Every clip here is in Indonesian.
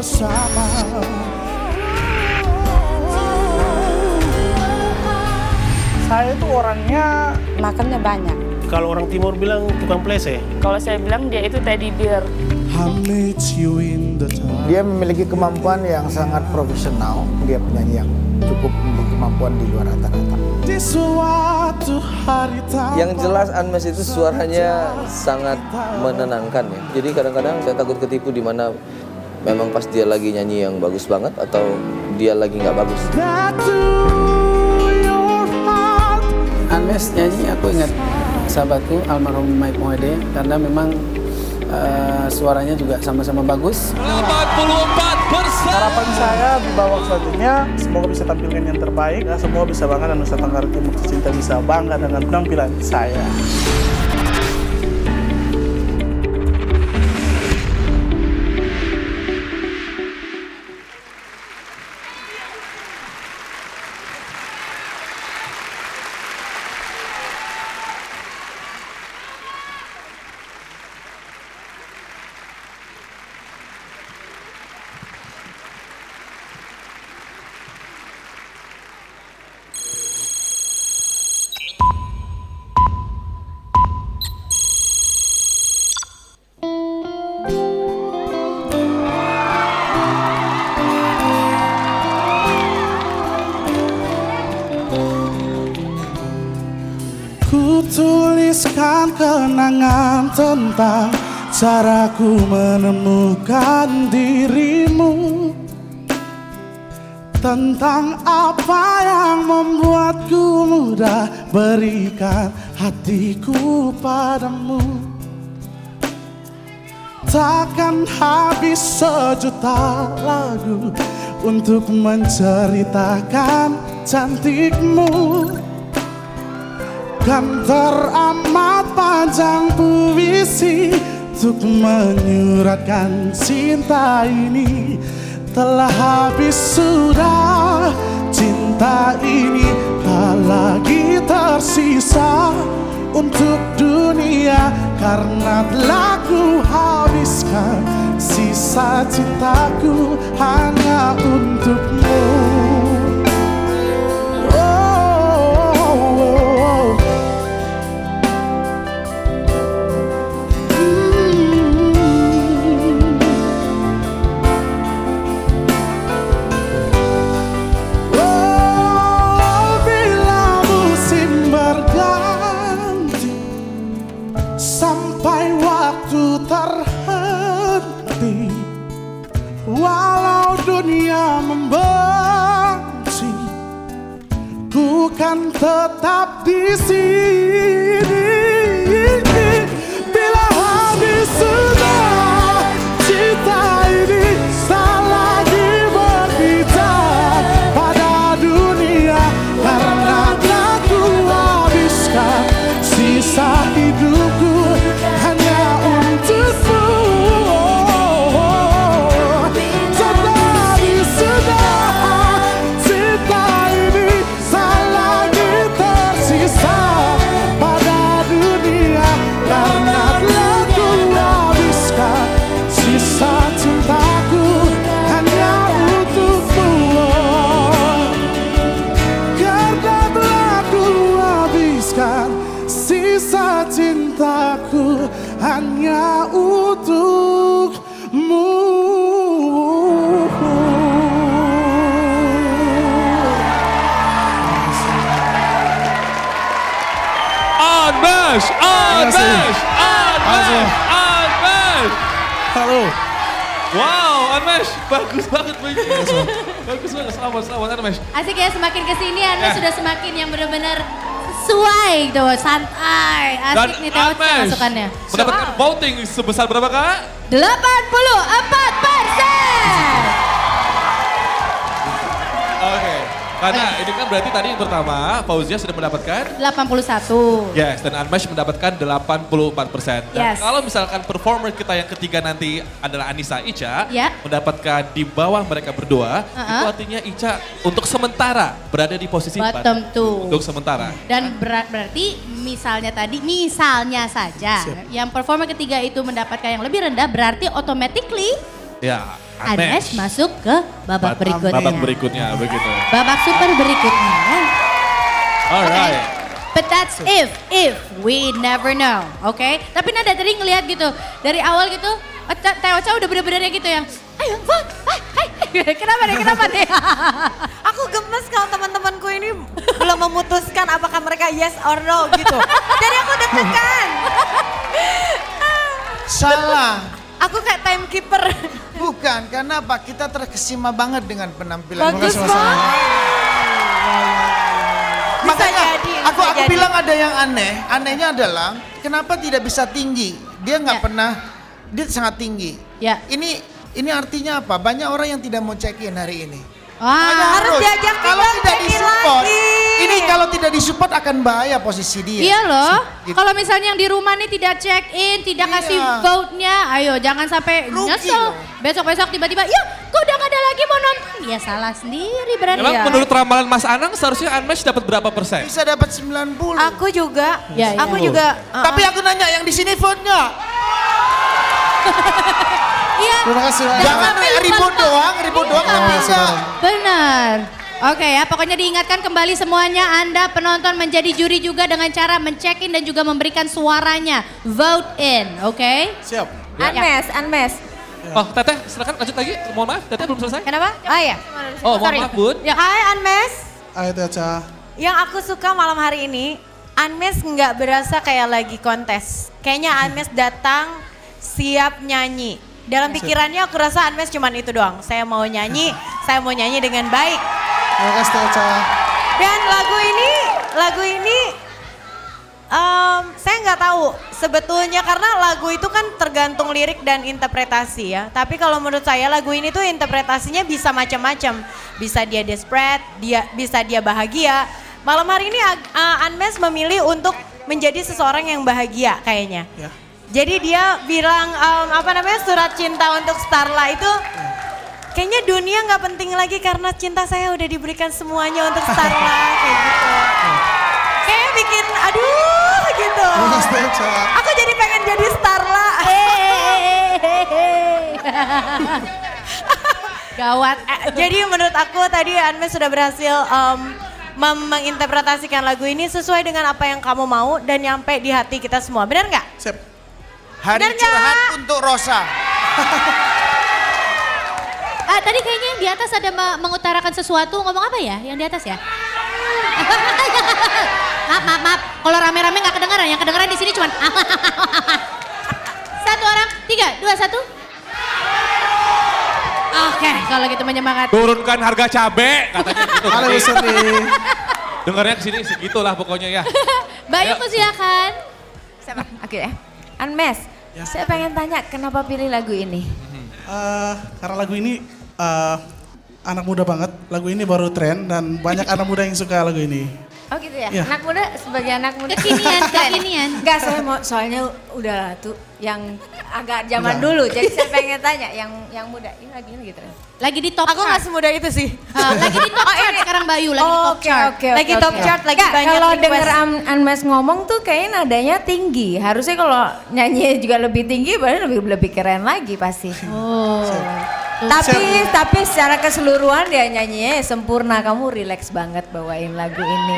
bersama. Saya itu orangnya makannya banyak. Kalau orang timur bilang tukang plese. Kalau saya bilang dia itu teddy bear. Dia memiliki kemampuan yang sangat profesional. Dia penyanyi yang cukup memiliki kemampuan di luar rata-rata. Di suatu hari Yang jelas Anmesh itu suaranya sangat menenangkan ya. Jadi kadang-kadang saya takut ketipu di mana memang pas dia lagi nyanyi yang bagus banget atau dia lagi nggak bagus. Anmesh nyanyi aku ingat sahabatku almarhum Mike Mohede karena memang suaranya juga sama-sama bagus. 84%. Harapan saya di babak selanjutnya semoga bisa tampilkan yang terbaik. Semua bisa bangga dan Nusa Tenggara Timur tercinta bisa bangga dengan penampilan saya. Tuliskan kenangan tentang caraku menemukan dirimu, tentang apa yang membuatku mudah berikan hatiku padamu. Takkan habis sejuta lagu untuk menceritakan cantikmu. Kan teramat panjang puisi untuk menyuratkan cinta ini. Telah habis sudah cinta ini, tak lagi tersisa untuk dunia. Karena telah ku habiskan sisa cintaku hanya untukmu. Terhenti walau dunia membenci, ku kan tetap di sini. Bila habis sudah cinta ini, tak lagi berbicara pada dunia. Karena telah ku habiskan sisa hidupku hanya untukmu. Sisa cintaku hanya untukmu. Anmesh, Anmesh, Anmesh, Anmesh. Halo. Wow, Anmesh, bagus banget bunyinya. Bagus banget, selamat Anmesh. Asik ya, semakin kesini Anmesh sudah semakin yang benar-benar sesuai tuh, santai, asik nih Teo masukannya. Mendapatkan voting sebesar berapa Kak? 84%. Oke, karena ini kan berarti tadi yang pertama Fauzia sudah mendapatkan 81. Yes, dan Anmesh mendapatkan 84%. Dan Yes. kalau misalkan performer kita yang ketiga nanti adalah Anissa Ica, Ya. mendapatkan di bawah mereka berdua, itu artinya Ica untuk sementara berada di posisi Bottom two. Untuk sementara. Dan berarti misalnya saja yang performer ketiga itu mendapatkan yang lebih rendah, berarti automatically Ya, Anmesh masuk ke babak berikutnya. Babak berikutnya begitu. Babak super berikutnya. Ya. Alright. But that's if we never know, oke? Tapi Nada tadi ngelihat gitu, dari awal gitu, Teh Ocha udah bener-bener yang gitu yang, ayo vote, kenapa deh? Aku gemes kalau teman-temanku ini belum memutuskan apakah mereka yes or no gitu. Jadi aku deg-degan. Salah. Aku kayak timekeeper. Bukan, karena apa? Kita terkesima banget dengan penampilan. Bagus banget. Makanya jadi, aku jadi. bilang ada yang aneh. Anehnya adalah kenapa tidak bisa tinggi? Dia nggak pernah, dia sangat tinggi. Ya. Ini artinya apa? Banyak orang yang tidak mau check in hari ini. Wah, Harus diajak kalau tinggal tidak check-in disupport, lagi. ini kalau tidak disupport akan bahaya posisi dia. iya loh. Gitu. Kalau misalnya yang di rumah nih tidak check in, tidak Iya. kasih vote-nya, ayo jangan sampai Rugi nyesel. loh. Besok-besok tiba-tiba, ya kok udah gak ada lagi mau nonton. Ya salah sendiri berarti. Emang Ya. menurut ramalan Mas Anang seharusnya Anmesh dapat berapa persen? Bisa dapat 90. Aku juga. Ya, ya. Aku juga. Tapi aku nanya yang di sini vote nggak? Iya. Terima kasih. Mas. Jangan ribut doang nggak bisa. Benar. Oke ya, pokoknya diingatkan kembali semuanya Anda penonton menjadi juri juga dengan cara men-check-in dan juga memberikan suaranya. Vote in, oke? Siap. Anmes. Oh, Teteh, silakan lanjut lagi. Mohon maaf, Teteh belum selesai. Kenapa? Oh iya. Oh, mohon maaf, Bun. Ya. Hai Anmes. Ayo Teh Ocha. Yang aku suka malam hari ini, Anmes nggak berasa kayak lagi kontes. Kayaknya Anmes datang siap nyanyi. Dalam pikirannya aku rasa Anmes cuman itu doang. Saya mau nyanyi dengan baik. Terima kasih Teh Ocha. Dan lagu ini saya nggak tahu sebetulnya karena lagu itu kan tergantung lirik dan interpretasi ya. Tapi kalau menurut saya lagu ini tuh interpretasinya bisa macam-macam. Bisa dia desperate, bisa dia bahagia. Malam hari ini Anmes memilih untuk menjadi seseorang yang bahagia kayaknya. Ya. Jadi dia bilang surat cinta untuk Starla itu kayaknya dunia nggak penting lagi karena cinta saya udah diberikan semuanya untuk Starla kayak gitu. Kayaknya bikin aduh gitu. Terima kasih Teh Ocha. Aku jadi pengen jadi Starla. Gawat. Jadi menurut aku tadi Anmes sudah berhasil menginterpretasikan lagu ini sesuai dengan apa yang kamu mau dan nyampe di hati kita semua. Benar nggak? Siap. Hari Bener curhat nggak? untuk Rosa. Tadi kayaknya yang di atas ada mengutarakan sesuatu, ngomong apa ya? Yang di atas ya? maaf. Kalau rame-rame nggak kedengaran, yang kedengaran di sini cuma satu orang, 3, 2, 1. Oke, kalau gitu menyemangati. Turunkan harga cabe, katanya gitu. Halo Bu Sri. Dengarnya kesini segitulah pokoknya ya. Bayu silakan. Siapa? Oke ya. Anmes, saya pengen tanya kenapa pilih lagu ini? Karena lagu ini anak muda banget. Lagu ini baru tren dan banyak anak muda yang suka lagu ini. Oh gitu ya? Iya. Anak muda sebagai anak muda. Kekinian. Enggak, soalnya udah tuh yang agak zaman dulu. Jadi saya pengen tanya yang muda. Ini lagi gitu. Lagi di top Aku chart. nggak semuda itu sih. Lagi di top chart sekarang Bayu, lagi di top chart. Lagi top chart, lagi banyak Kalau request. denger Anmes ngomong tuh kayaknya nadanya tinggi. Harusnya kalau nyanyi juga lebih tinggi, berarti lebih keren lagi pasti. Oh. Tapi secara keseluruhan dia nyanyinya sempurna. Kamu relax banget bawain lagu ini.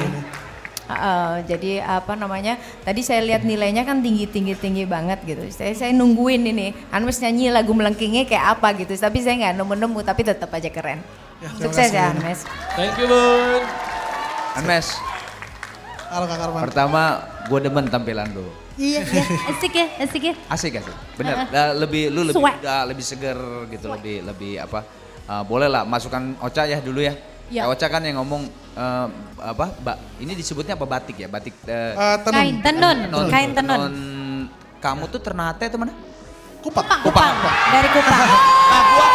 Jadi apa namanya? Tadi saya lihat nilainya kan tinggi banget gitu. Saya nungguin ini. Anmes nyanyi lagu melengkingnya kayak apa gitu. Tapi saya nggak nemu-nemu, tapi tetap aja keren. Sukses ya Anmes. Thank you, Bun. Anmes, Halo Kak Arman. pertama gue demen tampilan lu. Iya, asik ya. Asik. Bener, lu lebih Swag. muda, lebih seger gitu, lebih apa. Boleh lah masukkan Ocha ya dulu ya. Ya. Ocha kan yang ngomong ini disebutnya apa batik ya? Batik Tenun. Kain tenun. Kamu tuh Ternate atau mana? Kupang. Dari Kupang. Gua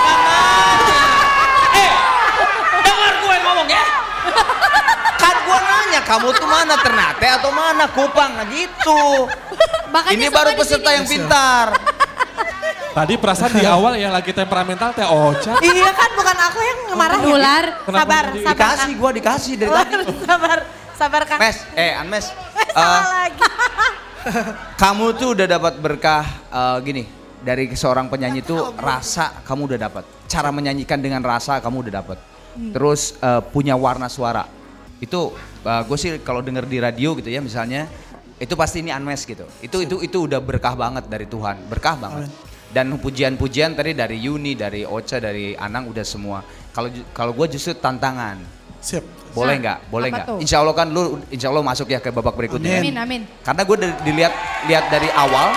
dengar gue ngomong ya. Kan gue nanya kamu tuh mana Ternate atau mana Kupang, nah gitu. Makanya Ini semua baru di peserta sini. yang pintar. Tadi perasaan di awal ya lagi temperamental Teh Ocha. Iya kan bukan aku yang marah ya. Nular. Sabar. Dikasih dari tadi. Sabar Kang. Mes, Anmes. Salah lagi. Kamu tuh udah dapat berkah gini. dari seorang penyanyi itu rasa kamu udah dapat. Cara menyanyikan dengan rasa kamu udah dapat. Terus punya warna suara. Itu gue sih kalau denger di radio gitu ya misalnya, itu pasti ini Unmesh gitu. Itu udah berkah banget dari Tuhan, berkah banget. Dan pujian-pujian tadi dari Yuni, dari Ocha, dari Anang udah semua. Kalau gue justru tantangan. Siap. Boleh nggak? Boleh nggak? Insya Allah kan lu insya Allah masuk ya ke babak berikutnya. Amin. Karena gue lihat dari awal,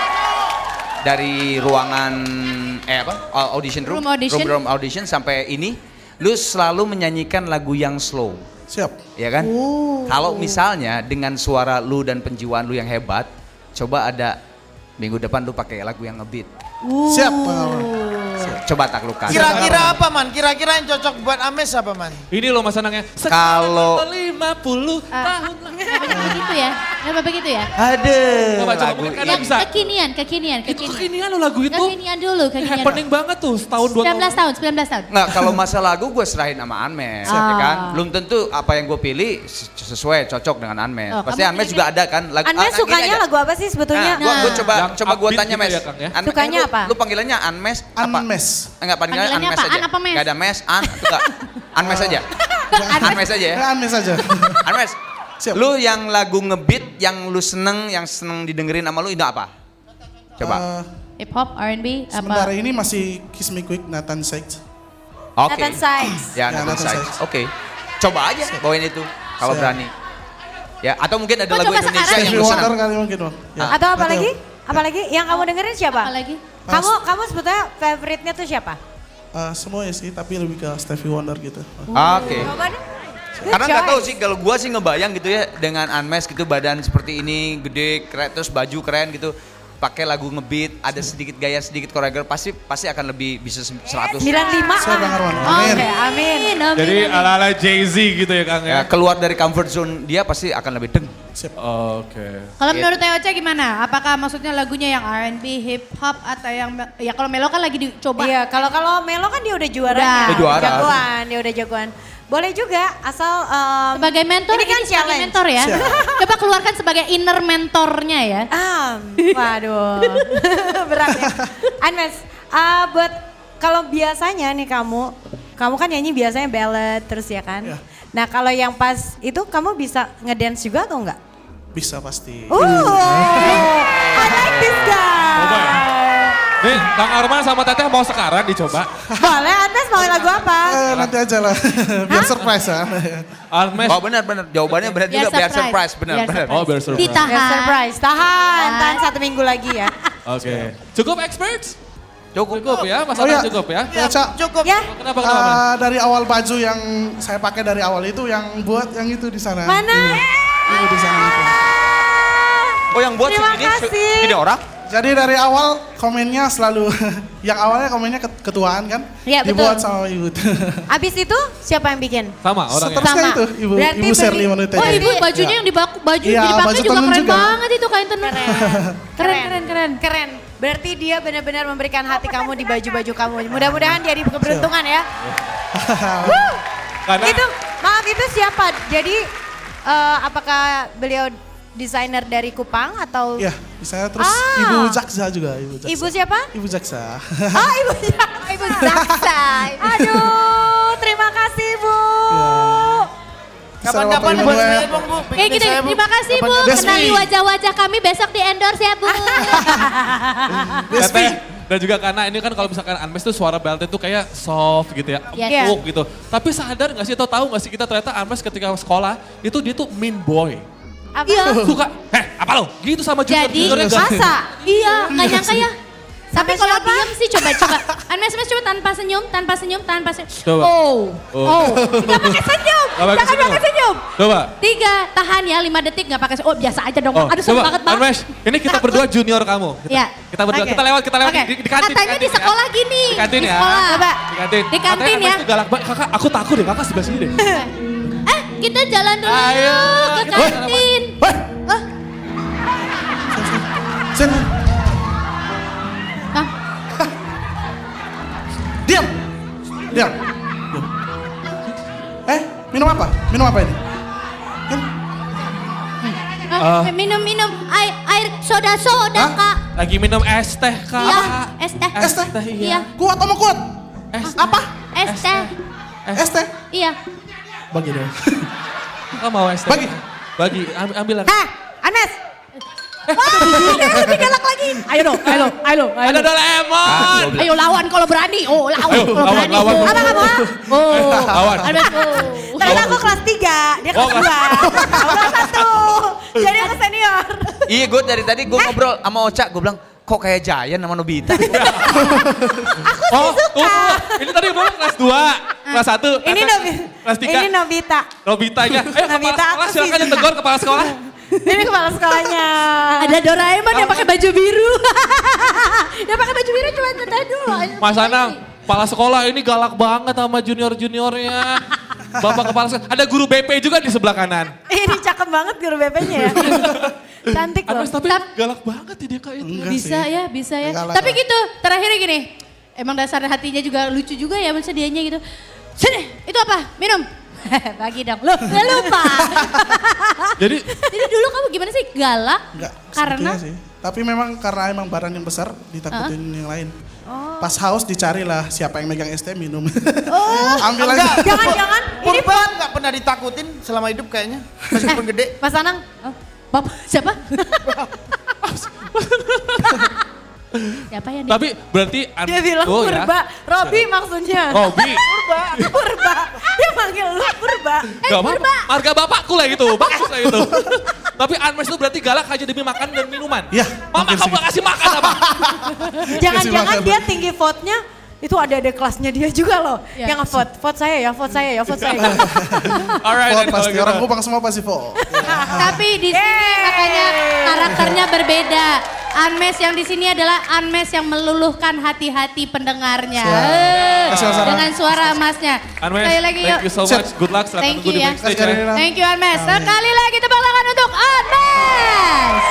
dari ruangan audition room audition sampai ini, lu selalu menyanyikan lagu yang slow. Siap. Ya kan? Kalau misalnya dengan suara lu dan penjiwaan lu yang hebat, coba ada minggu depan lu pakai lagu yang ngebeat. Siap. Coba taklukkan. Kira-kira apa man? Kira-kira yang cocok buat Unmesh apa man? Ini loh Mas Anang ya. Kalau 50 tahun. Begitu ya? Nggak begitu ya? Aduh. Coba lagu mungkin Yang bisa. kekinian. Itu kekinian loh lagu itu. Kekinian dulu. Happening banget tuh setahun 2 tahun. 19 tahun. Nggak, kalau masa lagu gue serahin sama Unmesh, ya kan? Belum tentu apa yang gue pilih sesuai, cocok dengan Unmesh. Pasti Unmesh juga ada kan lagu. Unmesh sukanya lagu apa sih sebetulnya? Gue coba gue tanya gitu Mes. ya, Kang, ya? Sukanya apa? Lu panggilannya Unmesh apa? Unmesh. Enggak, panggilannya Panggilannya Unmesh aja. apaan? Apa Mes? Enggak ada Mes, itu enggak. Unmesh aja. Unmesh aja ya. Unmesh aja. Unmesh. Siap. Lu yang lagu ngebeat, yang lu seneng didengerin sama lu itu apa? Coba. Hip hop, R&B, apa? Sementara ini masih Kiss Me Quick, Nathan Sykes. Oke. Nathan Sykes. Ya, Nathan Sykes. Oke. Coba aja bawain itu kalau berani. Ya, atau mungkin ada lagu coba Indonesia sekarang. yang Stevie lu Wonder senang. kali mungkin, Bang. Ya. Atau apa lagi? Apalagi yang kamu dengerin siapa? Apa lagi? Kamu sebetulnya favoritnya tuh siapa? Semuanya sih, tapi lebih ke Stevie Wonder gitu. Oke. Coba deh. Good Karena nggak tahu choice. sih kalau gua sih ngebayang gitu ya dengan Unmesh gitu badan seperti ini gede keren terus baju keren gitu pakai lagu ngebeat ada sedikit gaya sedikit koreografi pasti akan lebih bisa 100. 95. Saya Bang Arwan. Amin. Oke, amin. Jadi ala-ala Jay-Z gitu ya Kang Ya, ya. keluar dari comfort zone dia pasti akan lebih deng. Oke. Kalau menurut Teh Ocha gimana? Apakah maksudnya lagunya yang R&B, hip hop atau yang ya kalau Melo kan lagi dicoba. Iya, kalau Melo kan dia udah juara. Udah juara. Dia udah jagoan. Boleh juga asal Sebagai mentor ini kan sebagai challenge. mentor ya. Coba keluarkan sebagai inner mentornya ya. Waduh. Berat ya. Unmesh, buat kalau biasanya nih kamu kan nyanyi biasanya ballad terus ya kan? Iya. Nah, kalau yang pas itu kamu bisa ngedance juga atau enggak? Bisa pasti. I like this guy. Nih, Kang Arman sama Teteh mau sekarang dicoba. Boleh, Unmesh mau lagu apa? Nanti aja lah, biar surprise ya. Unmesh. Oh benar jawabannya benar juga biar surprise benar. Oh, biar surprise. Ditahan. Biar surprise, tahan 1 minggu lagi ya. Oke. Cukup experts? Cukup ya, Mas Oh, Anang iya. cukup ya. Ya, Cak. Cukup. Ya, Kenapa Mas? Dari awal baju yang saya pakai dari awal itu yang buat yang itu di sana. mana? Ini di sana itu. Oh yang buat Terima segini kasih. segini orang? Jadi dari awal komennya selalu, yang awalnya komennya ketuaan kan, Iya, dibuat betul. sama ibu. Abis itu siapa yang bikin? Sama orangnya. Seterusnya itu Berarti ibu Sherly Manuteja. Oh ibu bajunya yang baju Iya, dipakai baju juga tenun keren juga. banget itu kain tenun. Keren. Berarti dia benar-benar memberikan hati kamu di baju-baju kamu. Mudah-mudahan jadi keberuntungan ya. Karena Itu, maaf itu siapa? Jadi apakah beliau desainer dari Kupang atau? Iya, saya terus ibu Jaksa juga. Ibu siapa? Ibu Jaksa. Oh Ibu Zaksa. Aduh, terima kasih Bu. Kapan-kapan buat saya Bang Bu. Kayak gini, terima kasih Bu. Kenali wajah-wajah kami besok di endorse ya Bu. Teteh dan juga karena ini kan kalau misalkan Unmesh tuh suara beltnya tuh kayak soft gitu ya, Yes. empuk gitu. Tapi sadar gak sih atau tahu gak sih kita ternyata Unmesh ketika sekolah itu dia tuh mean boy. Apa? Suka, apa lo? Gitu sama Jadi junior-juniornya gak? masa? Iya, nggak nyangka ya. Tapi Sama kalau siapa? diem sih coba. Unmesh coba tanpa senyum. Coba. Oh. Nggak pakai senyum. Nggak pakai Jangan pakai senyum. Coba. 3, tahan ya 5 detik nggak pakai senyum. Oh biasa aja dong. Aduh seru coba, banget Bang. Unmesh, ini kita berdua junior kamu. Iya. Kita berdua, Oke. kita lewat Oke. di kantin. Katanya di sekolah gini. Di kantin Di ya. sekolah. Coba. Di kantin. Di kantin Katanya ya. Unmesh tuh galak banget. Kakak, aku takut deh, kakak sebelah sini deh. Kita jalan dulu Ayo, yuk ke kita kantin. Sini. Hah? Diam. Minum apa? Minum apa ini? Minum air soda Hah? Kak. Lagi minum es teh kak. Iya, es teh. Es teh? Iya. Kuat sama kuat? Apa? Es teh. Es teh? Iya. Bagi dong. Kak mau es teh? Bagi, ambil lagi. Hah, Anes. Lebih galak lagi. Ayo dong, ayo. Ada Doraemon. Ayo lawan kalau berani. Oh, lawan Ayo, kalau berani. lawan. Apa kamu? Oh. Lawan. Ames. Ternyata aku kelas 3, dia kelas 2. Aku kelas 1. Jadi aku senior. Iya, gue dari tadi gue ngobrol sama Ocha, gue bilang kok kayak Giant sama Nobita. Oh, ini tadi baru kelas 2, kelas 1. Ini kelas 3. Ini Nobita. Nobitanya. Ayo Nobita, kepala sekolah, aku silakan sih. ditegur kepala sekolah. Ini kepala sekolahnya. Ada Doraemon yang pakai baju biru. Yang pakai baju biru cuma teteh dulu. Mas Anang, kepala sekolah ini galak banget sama junior-juniornya. Bapak kepala sekolah. Ada guru BP juga di sebelah kanan. Ini cakep banget guru BP-nya ya. Cantik loh. Tapi galak banget dia Kak itu. Bisa ya. Galak Tapi lah. gitu, terakhirnya gini. Emang dasar hatinya juga lucu juga ya maksudnya dianya gitu. Sini, itu apa? Minum. Bagi dong. Loh, gak lupa. Jadi dulu kamu gimana sih? Galak? Enggak, Karena? sebetulnya sih. Tapi memang karena emang barang yang besar ditakutin yang lain. Pas haus dicarilah siapa yang megang es teh minum. Ambil aja. Jangan-jangan ini Purban nggak pernah ditakutin selama hidup kayaknya. Meskipun gede. Mas Anang. Bapak siapa? Siapa ya? Tapi berarti Dia bilang Purba. Robi maksudnya. Robi. Purba. Dia manggil lu Purba. Gak apa-apa. Marga bapakku lah itu. Bagus lah itu. Tapi Anmes itu berarti galak aja demi makan dan minuman. Iya. Mama kamu gak kasih makan apa? Jangan-jangan dia tinggi vote-nya itu ada kelasnya dia juga loh. Ya. Yang nge-vote. Vote saya ya. Alright. Vote pasti orang Kupang semua pasti vote. Tapi di sini makanya karakternya berbeda. Anmes yang di sini adalah Anmes yang meluluhkan hati-hati pendengarnya. Dengan suara emasnya. Anmes, Sekali lagi thank you so much. Good luck. Silakan Thank tunggu you di ya. backstage ya. Thank you Anmes. Sekali lagi tepuk tangan untuk Anmes.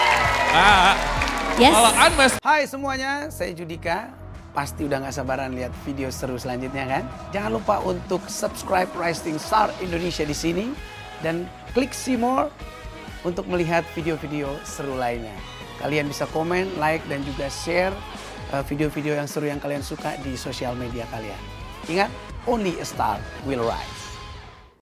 Yes. Kalau Anmes. Hai semuanya, saya Judika. Pasti udah gak sabaran lihat video seru selanjutnya kan? Jangan lupa untuk subscribe Rising Star Indonesia di sini dan klik see more untuk melihat video-video seru lainnya. Kalian bisa komen, like dan juga share video-video yang seru yang kalian suka di sosial media kalian. Ingat, only a star will rise.